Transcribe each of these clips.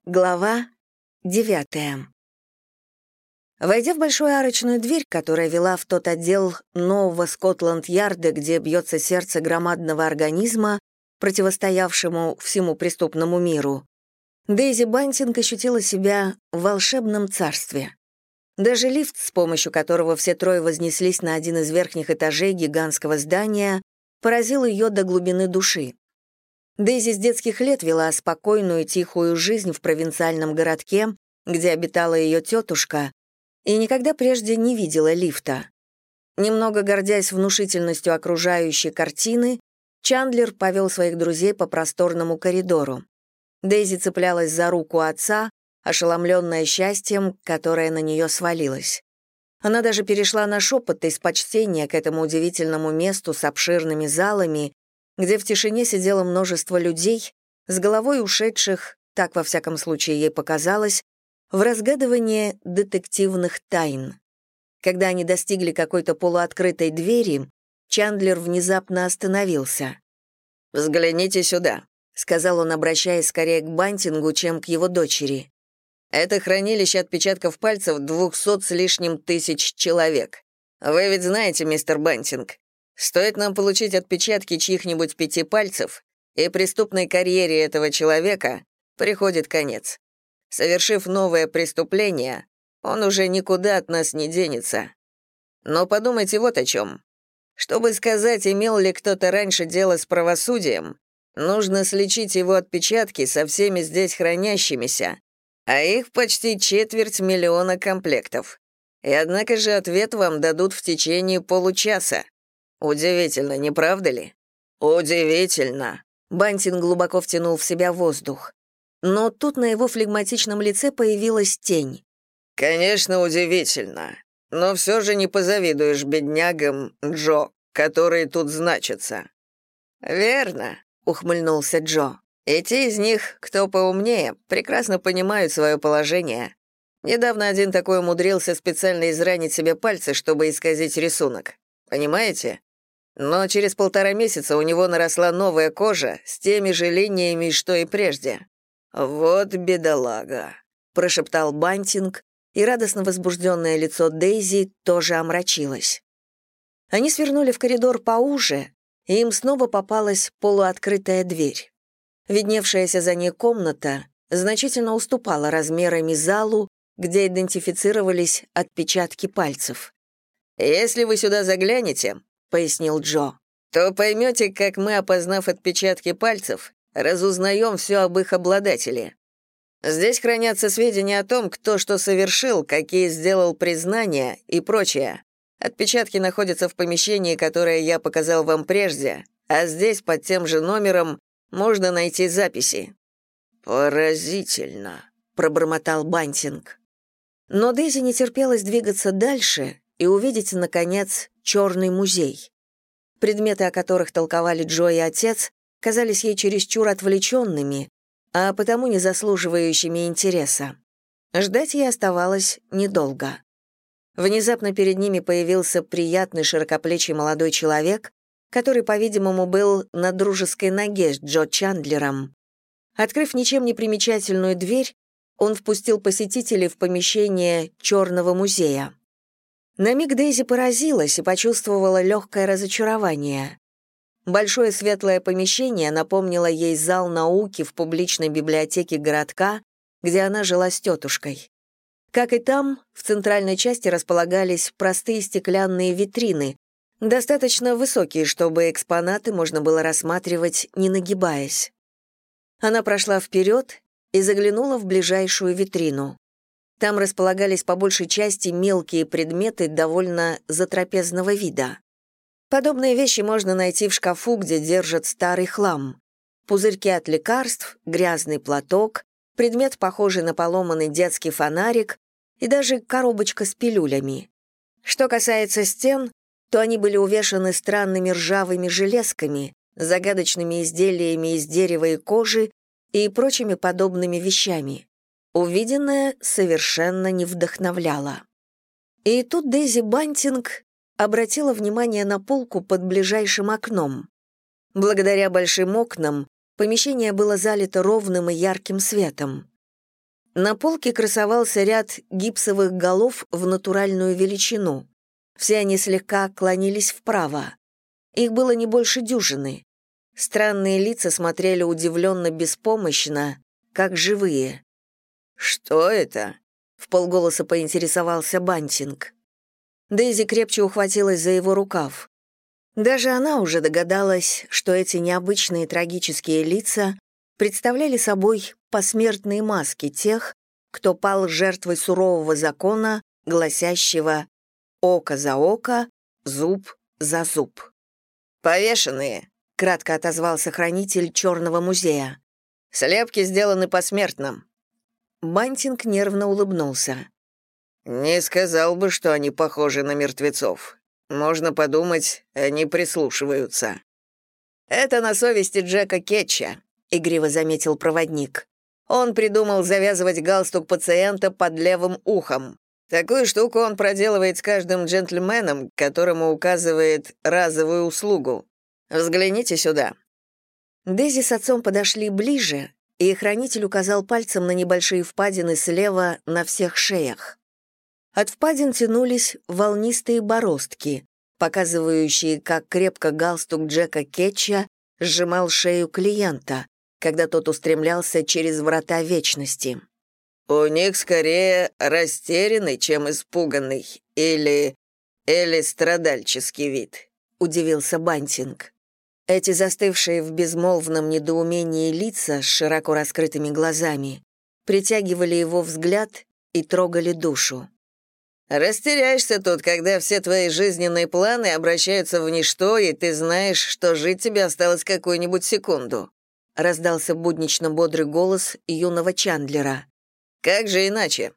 Глава 9. Войдя в большую арочную дверь, которая вела в тот отдел нового Скотланд-Ярда, где бьется сердце громадного организма, противостоявшему всему преступному миру, Дейзи Бантинг ощутила себя в волшебном царстве. Даже лифт, с помощью которого все трое вознеслись на один из верхних этажей гигантского здания, поразил ее до глубины души. Дейзи с детских лет вела спокойную, тихую жизнь в провинциальном городке, где обитала ее тетушка, и никогда прежде не видела лифта. Немного гордясь внушительностью окружающей картины, Чандлер повел своих друзей по просторному коридору. Дейзи цеплялась за руку отца, ошеломленная счастьем, которое на нее свалилось. Она даже перешла на шепот из почтения к этому удивительному месту с обширными залами, где в тишине сидело множество людей, с головой ушедших, так во всяком случае ей показалось, в разгадывание детективных тайн. Когда они достигли какой-то полуоткрытой двери, Чандлер внезапно остановился. «Взгляните сюда», — сказал он, обращаясь скорее к Бантингу, чем к его дочери. «Это хранилище отпечатков пальцев 200 с лишним тысяч человек. Вы ведь знаете, мистер Бантинг, стоит нам получить отпечатки чьих-нибудь 5 пальцев, и преступной карьере этого человека приходит конец. Совершив новое преступление, он уже никуда от нас не денется. Но подумайте вот о чем. Чтобы сказать, имел ли кто-то раньше дело с правосудием, нужно сличить его отпечатки со всеми здесь хранящимися, а их почти 250 000 комплектов. И однако же ответ вам дадут в течение получаса. Удивительно, не правда ли? Удивительно. Бантинг глубоко втянул в себя воздух. Но тут на его флегматичном лице появилась тень. Конечно, удивительно. Но все же не позавидуешь беднягам Джо, которые тут значатся. Верно, ухмыльнулся Джо. И те из них, кто поумнее, прекрасно понимают свое положение. Недавно один такой умудрился специально изранить себе пальцы, чтобы исказить рисунок. Понимаете? Но через 1,5 месяца у него наросла новая кожа с теми же линиями, что и прежде. «Вот бедолага», — прошептал Бантинг, и радостно возбужденное лицо Дейзи тоже омрачилось. Они свернули в коридор поуже, и им снова попалась полуоткрытая дверь. Видневшаяся за ней комната значительно уступала размерами залу, где идентифицировались отпечатки пальцев. «Если вы сюда заглянете», — пояснил Джо, «то поймете, как мы, опознав отпечатки пальцев, разузнаем все об их обладателе. Здесь хранятся сведения о том, кто что совершил, какие сделал признания и прочее. Отпечатки находятся в помещении, которое я показал вам прежде, а здесь под тем же номером можно найти записи». «Поразительно», — пробормотал Бантинг. Но Дейзи не терпелось двигаться дальше и увидеть, наконец, черный музей. Предметы, о которых толковали Джо и отец, казались ей чересчур отвлеченными, а потому не заслуживающими интереса. Ждать ей оставалось недолго. Внезапно перед ними появился приятный широкоплечий молодой человек, который, по-видимому, был на дружеской ноге с Джо Чандлером. Открыв ничем не примечательную дверь, он впустил посетителей в помещение Черного музея. На миг Дейзи поразилась и почувствовала легкое разочарование. Большое светлое помещение напомнило ей зал науки в публичной библиотеке городка, где она жила с тетушкой. Как и там, в центральной части располагались простые стеклянные витрины, достаточно высокие, чтобы экспонаты можно было рассматривать, не нагибаясь. Она прошла вперед и заглянула в ближайшую витрину. Там располагались по большей части мелкие предметы довольно затрапезного вида. Подобные вещи можно найти в шкафу, где держат старый хлам. Пузырьки от лекарств, грязный платок, предмет, похожий на поломанный детский фонарик, и даже коробочка с пилюлями. Что касается стен, то они были увешаны странными ржавыми железками, загадочными изделиями из дерева и кожи и прочими подобными вещами. Увиденное совершенно не вдохновляло. И тут Дейзи Бантинг обратила внимание на полку под ближайшим окном. Благодаря большим окнам помещение было залито ровным и ярким светом. На полке красовался ряд гипсовых голов в натуральную величину. Все они слегка клонились вправо. Их было не больше дюжины. Странные лица смотрели удивленно беспомощно, как живые. «Что это?» — вполголоса поинтересовался Бантинг. Дейзи крепче ухватилась за его рукав. Даже она уже догадалась, что эти необычные трагические лица представляли собой посмертные маски тех, кто пал жертвой сурового закона, гласящего «око за око, зуб за зуб». «Повешенные», — кратко отозвался хранитель Черного музея. «Слепки сделаны посмертно». Бантинг нервно улыбнулся. «Не сказал бы, что они похожи на мертвецов. Можно подумать, они прислушиваются». «Это на совести Джека Кетча», — игриво заметил проводник. «Он придумал завязывать галстук пациента под левым ухом. Такую штуку он проделывает с каждым джентльменом, которому указывает разовую услугу. Взгляните сюда». Дейзи с отцом подошли ближе, и хранитель указал пальцем на небольшие впадины слева на всех шеях. От впадин тянулись волнистые бороздки, показывающие, как крепко галстук Джека Кетча сжимал шею клиента, когда тот устремлялся через врата вечности. «У них скорее растерянный, чем испуганный, или страдальческий вид», — удивился Бантинг. Эти застывшие в безмолвном недоумении лица с широко раскрытыми глазами притягивали его взгляд и трогали душу. «Растеряешься тут, когда все твои жизненные планы обращаются в ничто, и ты знаешь, что жить тебе осталось какую-нибудь секунду», — раздался буднично бодрый голос юного Чандлера. «Как же иначе?»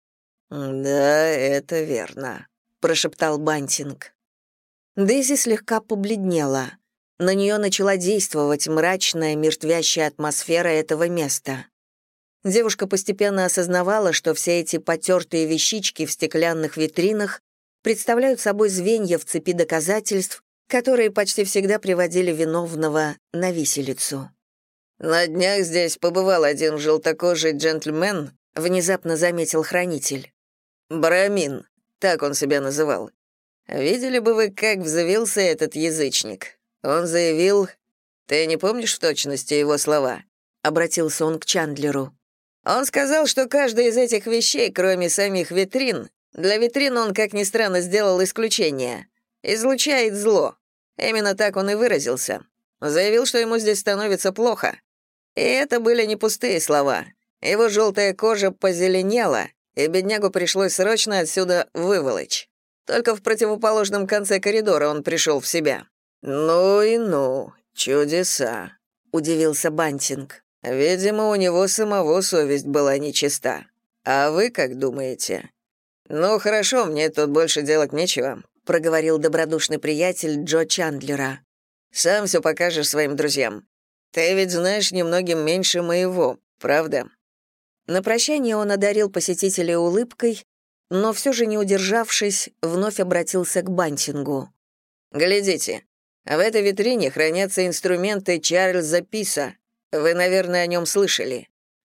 «Да, это верно», — прошептал Бантинг. Дейзи слегка побледнела. На нее начала действовать мрачная, мертвящая атмосфера этого места. Девушка постепенно осознавала, что все эти потертые вещички в стеклянных витринах представляют собой звенья в цепи доказательств, которые почти всегда приводили виновного на виселицу. «На днях здесь побывал один желтокожий джентльмен», — внезапно заметил хранитель. «Брамин», так он себя называл. «Видели бы вы, как взвился этот язычник? Он заявил... Ты не помнишь в точности его слова?» — обратился он к Чандлеру. «Он сказал, что каждая из этих вещей, кроме самих витрин, для витрин он, как ни странно, сделал исключение, излучает зло. Именно так он и выразился. Заявил, что ему здесь становится плохо. И это были не пустые слова. Его желтая кожа позеленела, и беднягу пришлось срочно отсюда выволочь. Только в противоположном конце коридора он пришел в себя». «Ну и ну, чудеса», — удивился Бантинг. «Видимо, у него самого совесть была нечиста. А вы как думаете?» «Ну, хорошо, мне тут больше делать нечего», — проговорил добродушный приятель Джо Чандлера. «Сам все покажешь своим друзьям. Ты ведь знаешь немногим меньше моего, правда?» На прощание он одарил посетителя улыбкой, но все же, не удержавшись, вновь обратился к Бантингу. «Глядите, в этой витрине хранятся инструменты Чарльза Писа. Вы, наверное, о нем слышали».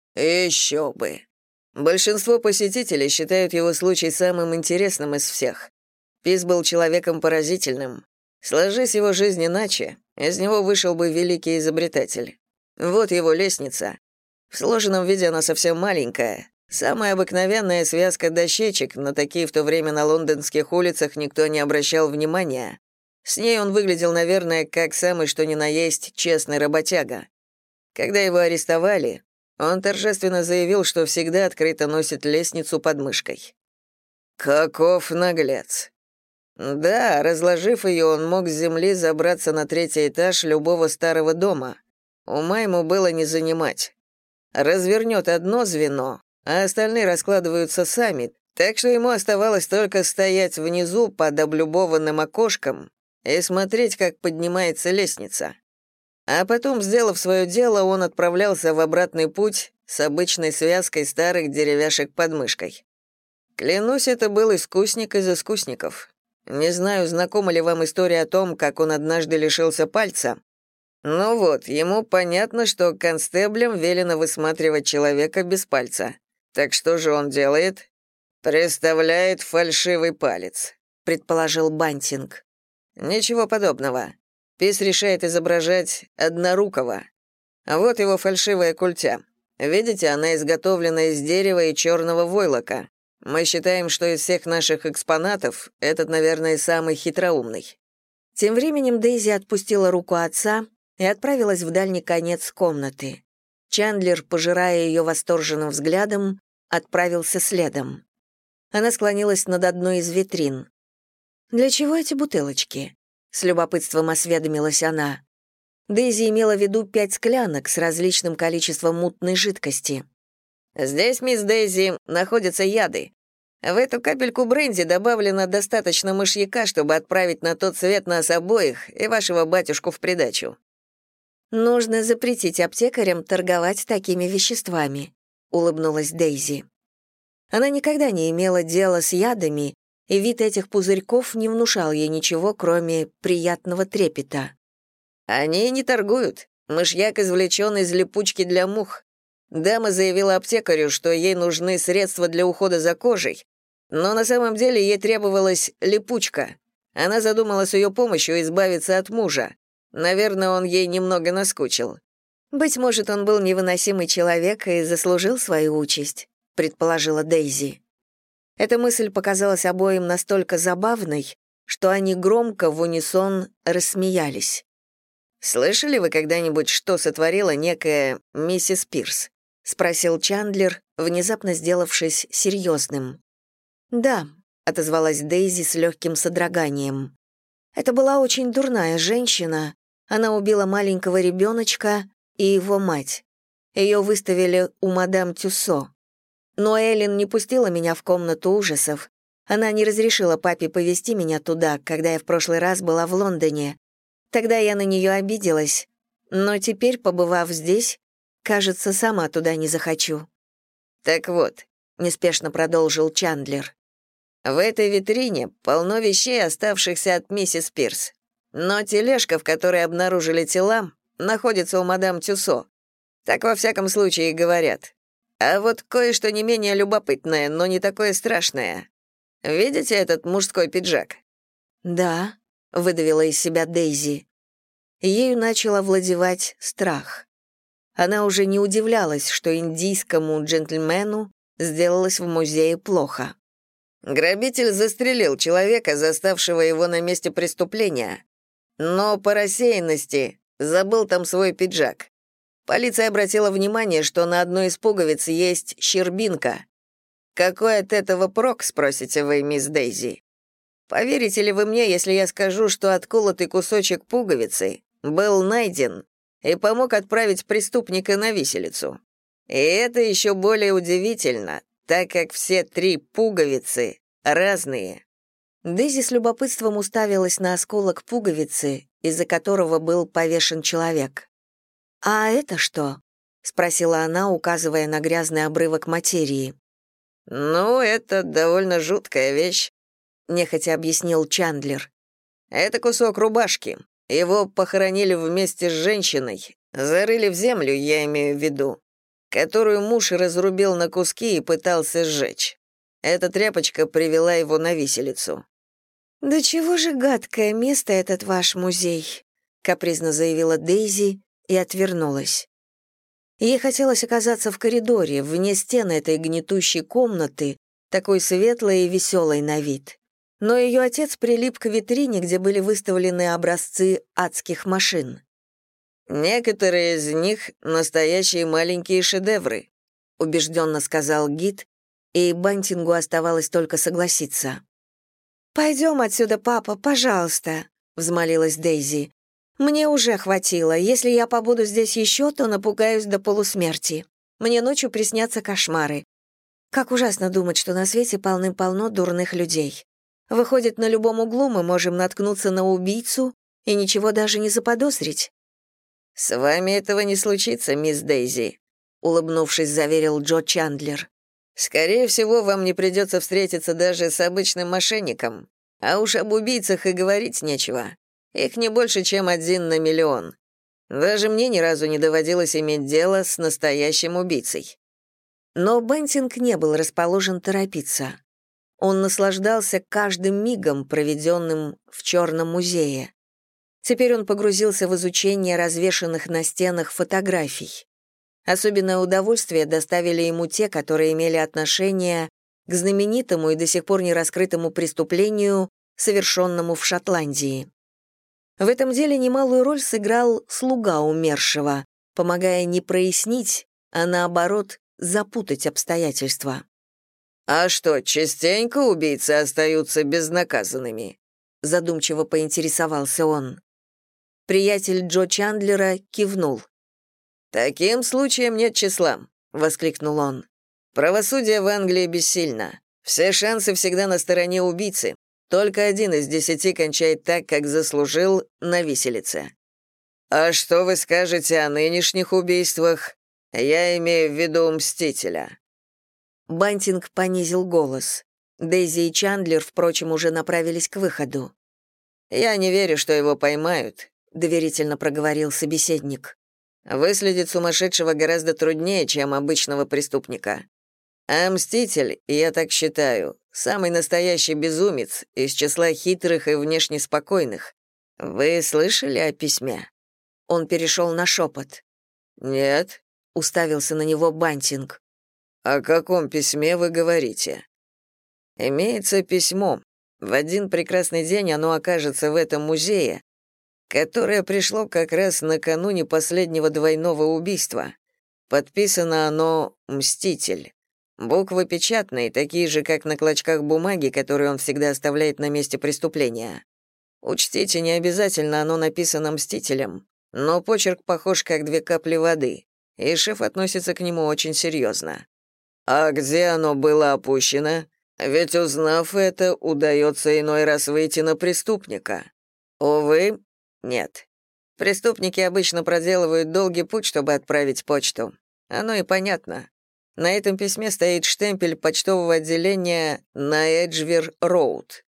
«Еще бы». Большинство посетителей считают его случай самым интересным из всех. Пис был человеком поразительным. Сложись его жизнь иначе, из него вышел бы великий изобретатель. Вот его лестница. В сложенном виде она совсем маленькая. Самая обыкновенная связка дощечек, на такие в то время на лондонских улицах никто не обращал внимания. С ней он выглядел, наверное, как самый что ни на есть честный работяга. Когда его арестовали, он торжественно заявил, что всегда открыто носит лестницу под мышкой. Каков наглец. Да, разложив ее, он мог с земли забраться на 3-й этаж любого старого дома. Ума ему было не занимать. Развернет одно звено, а остальные раскладываются сами, так что ему оставалось только стоять внизу под облюбованным окошком и смотреть, как поднимается лестница. А потом, сделав свое дело, он отправлялся в обратный путь с обычной связкой старых деревяшек под мышкой. Клянусь, это был искусник из искусников. Не знаю, знакома ли вам история о том, как он однажды лишился пальца. Ну вот, ему понятно, что констеблям велено высматривать человека без пальца. Так что же он делает? Представляет фальшивый палец, предположил Бантинг. Ничего подобного. Пис решает изображать однорукого. А вот его фальшивая культя. Видите, она изготовлена из дерева и черного войлока. Мы считаем, что из всех наших экспонатов этот, наверное, самый хитроумный». Тем временем Дейзи отпустила руку отца и отправилась в дальний конец комнаты. Чандлер, пожирая ее восторженным взглядом, отправился следом. Она склонилась над одной из витрин. «Для чего эти бутылочки?» — с любопытством осведомилась она. Дейзи имела в виду 5 склянок с различным количеством мутной жидкости. «Здесь, мисс Дейзи, находятся яды. В эту капельку бренди добавлено достаточно мышьяка, чтобы отправить на тот свет нас обоих и вашего батюшку в придачу». «Нужно запретить аптекарям торговать такими веществами», — улыбнулась Дейзи. Она никогда не имела дела с ядами, и вид этих пузырьков не внушал ей ничего, кроме приятного трепета. «Они не торгуют. Мышьяк извлечен из липучки для мух. Дама заявила аптекарю, что ей нужны средства для ухода за кожей, но на самом деле ей требовалась липучка. Она задумала с ее помощью избавиться от мужа. Наверное, он ей немного наскучил». «Быть может, он был невыносимый человек и заслужил свою участь», — предположила Дейзи. Эта мысль показалась обоим настолько забавной, что они громко в унисон рассмеялись. «Слышали вы когда-нибудь, что сотворила некая миссис Пирс?» — спросил Чандлер, внезапно сделавшись серьезным. «Да», — отозвалась Дейзи с легким содроганием. «Это была очень дурная женщина. Она убила маленького ребеночка и его мать. Ее выставили у мадам Тюссо. Но Эллен не пустила меня в комнату ужасов. Она не разрешила папе повезти меня туда, когда я в прошлый раз была в Лондоне. Тогда я на нее обиделась. Но теперь, побывав здесь, кажется, сама туда не захочу». «Так вот», — неспешно продолжил Чандлер, «в этой витрине полно вещей, оставшихся от миссис Пирс. Но тележка, в которой обнаружили тела, находится у мадам Тюссо. Так во всяком случае говорят. А вот кое-что не менее любопытное, но не такое страшное. Видите этот мужской пиджак?» «Да», — выдавила из себя Дейзи. Ею начал овладевать страх. Она уже не удивлялась, что индийскому джентльмену сделалось в музее плохо. Грабитель застрелил человека, заставшего его на месте преступления. Но по рассеянности забыл там свой пиджак. Полиция обратила внимание, что на одной из пуговиц есть щербинка. Какой от этого прок, спросите вы, мисс Дейзи? Поверите ли вы мне, если я скажу, что отколотый кусочек пуговицы был найден и помог отправить преступника на виселицу? И это еще более удивительно, так как все 3 пуговицы разные. Дейзи с любопытством уставилась на осколок пуговицы, из-за которого был повешен человек. «А это что?» — спросила она, указывая на грязный обрывок материи. «Ну, это довольно жуткая вещь», — нехотя объяснил Чандлер. «Это кусок рубашки. Его похоронили вместе с женщиной, зарыли в землю, я имею в виду, которую муж разрубил на куски и пытался сжечь. Эта тряпочка привела его на виселицу». «Да чего же гадкое место этот ваш музей», — капризно заявила Дейзи и отвернулась. Ей хотелось оказаться в коридоре, вне стены этой гнетущей комнаты, такой светлой и веселой на вид. Но ее отец прилип к витрине, где были выставлены образцы адских машин. «Некоторые из них — настоящие маленькие шедевры», — убежденно сказал гид, и Бантингу оставалось только согласиться. «Пойдем отсюда, папа, пожалуйста», — взмолилась Дейзи. «Мне уже хватило. Если я побуду здесь еще, то напугаюсь до полусмерти. Мне ночью приснятся кошмары. Как ужасно думать, что на свете полным-полно дурных людей. Выходит, на любом углу мы можем наткнуться на убийцу и ничего даже не заподозрить». «С вами этого не случится, мисс Дейзи», — улыбнувшись, заверил Джо Чандлер. «Скорее всего, вам не придется встретиться даже с обычным мошенником. А уж об убийцах и говорить нечего. Их не больше, чем 1 на миллион. Даже мне ни разу не доводилось иметь дело с настоящим убийцей». Но Бентинг не был расположен торопиться. Он наслаждался каждым мигом, проведенным в Черном музее. Теперь он погрузился в изучение развешанных на стенах фотографий. Особенное удовольствие доставили ему те, которые имели отношение к знаменитому и до сих пор не раскрытому преступлению, совершенному в Шотландии. В этом деле немалую роль сыграл слуга умершего, помогая не прояснить, а наоборот, запутать обстоятельства. «А что, частенько убийцы остаются безнаказанными?» Задумчиво поинтересовался он. Приятель Джо Чандлера кивнул. «Таким случаем нет числа», — воскликнул он. «Правосудие в Англии бессильно. Все шансы всегда на стороне убийцы. Только 1 из 10 кончает так, как заслужил, на виселице. А что вы скажете о нынешних убийствах? Я имею в виду Мстителя». Бантинг понизил голос. Дейзи и Чандлер, впрочем, уже направились к выходу. «Я не верю, что его поймают», — доверительно проговорил собеседник. «Выследить сумасшедшего гораздо труднее, чем обычного преступника. А Мститель, я так считаю, самый настоящий безумец из числа хитрых и внешне спокойных. Вы слышали о письме?» Он перешел на шепот. «Нет», — уставился на него Бантинг. «О каком письме вы говорите?» «Имеется письмо. В один прекрасный день оно окажется в этом музее, которое пришло как раз накануне последнего двойного убийства. Подписано оно «Мститель». Буквы печатные, такие же, как на клочках бумаги, которые он всегда оставляет на месте преступления. Учтите, не обязательно оно написано «Мстителем», но почерк похож как 2 капли воды, и шеф относится к нему очень серьезно. «А где оно было опущено? Ведь, узнав это, удается иной раз выйти на преступника. Увы, нет. Преступники обычно проделывают долгий путь, чтобы отправить почту. Оно и понятно. На этом письме стоит штемпель почтового отделения на Эджвир-Роуд».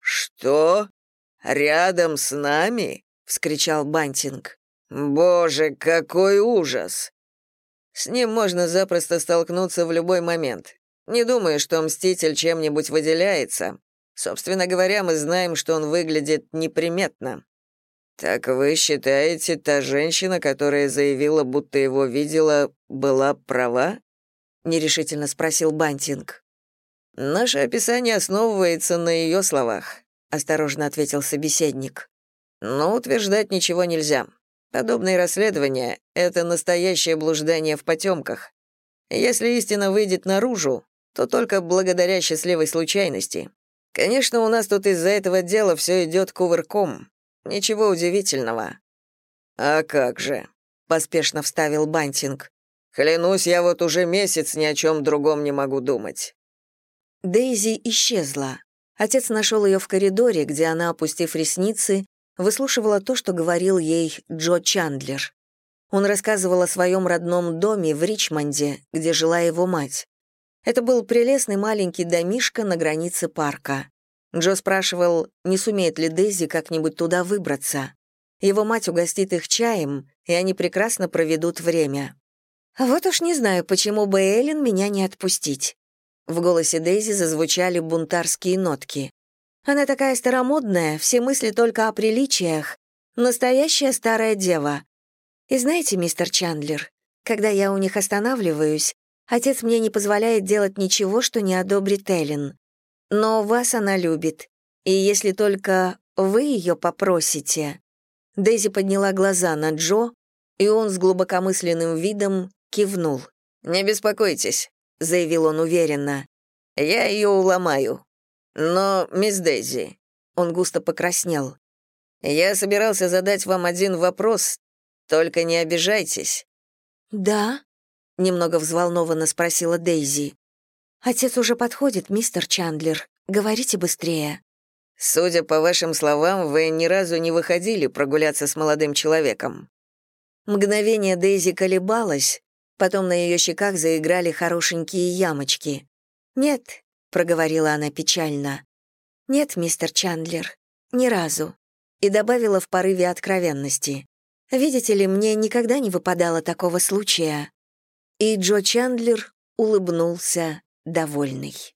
«Что? Рядом с нами?» — вскричал Бантинг. «Боже, какой ужас!» С ним можно запросто столкнуться в любой момент. Не думаю, что Мститель чем-нибудь выделяется. Собственно говоря, мы знаем, что он выглядит неприметно. Так вы считаете, та женщина, которая заявила, будто его видела, была права? Нерешительно спросил Бантинг. Наше описание основывается на ее словах, осторожно ответил собеседник. Но утверждать ничего нельзя. Подобные расследования — это настоящее блуждание в потемках. Если истина выйдет наружу, то только благодаря счастливой случайности. Конечно, у нас тут из-за этого дела все идет кувырком. Ничего удивительного». «А как же?» — поспешно вставил Бантинг. «Клянусь, я вот уже месяц ни о чем другом не могу думать». Дейзи исчезла. Отец нашел ее в коридоре, где она, опустив ресницы, выслушивала то, что говорил ей Джо Чандлер. Он рассказывал о своем родном доме в Ричмонде, где жила его мать. Это был прелестный маленький домишко на границе парка. Джо спрашивал, не сумеет ли Дейзи как-нибудь туда выбраться. Его мать угостит их чаем, и они прекрасно проведут время. «Вот уж не знаю, почему бы Эллен меня не отпустить». В голосе Дейзи зазвучали бунтарские нотки. «Она такая старомодная, все мысли только о приличиях. Настоящая старая дева. И знаете, мистер Чандлер, когда я у них останавливаюсь, отец мне не позволяет делать ничего, что не одобрит Эллен. Но вас она любит, и если только вы ее попросите». Дейзи подняла глаза на Джо, и он с глубокомысленным видом кивнул. «Не беспокойтесь», — заявил он уверенно. «Я ее уломаю. Но, мисс Дейзи», — он густо покраснел, «я собирался задать вам один вопрос, только не обижайтесь». «Да?» — немного взволнованно спросила Дейзи. «Отец уже подходит, мистер Чандлер. Говорите быстрее». «Судя по вашим словам, вы ни разу не выходили прогуляться с молодым человеком». Мгновение Дейзи колебалась, потом на ее щеках заиграли хорошенькие ямочки. «Нет», — проговорила она печально. «Нет, мистер Чандлер, ни разу». И добавила в порыве откровенности. «Видите ли, мне никогда не выпадало такого случая». И Джо Чандлер улыбнулся, довольный.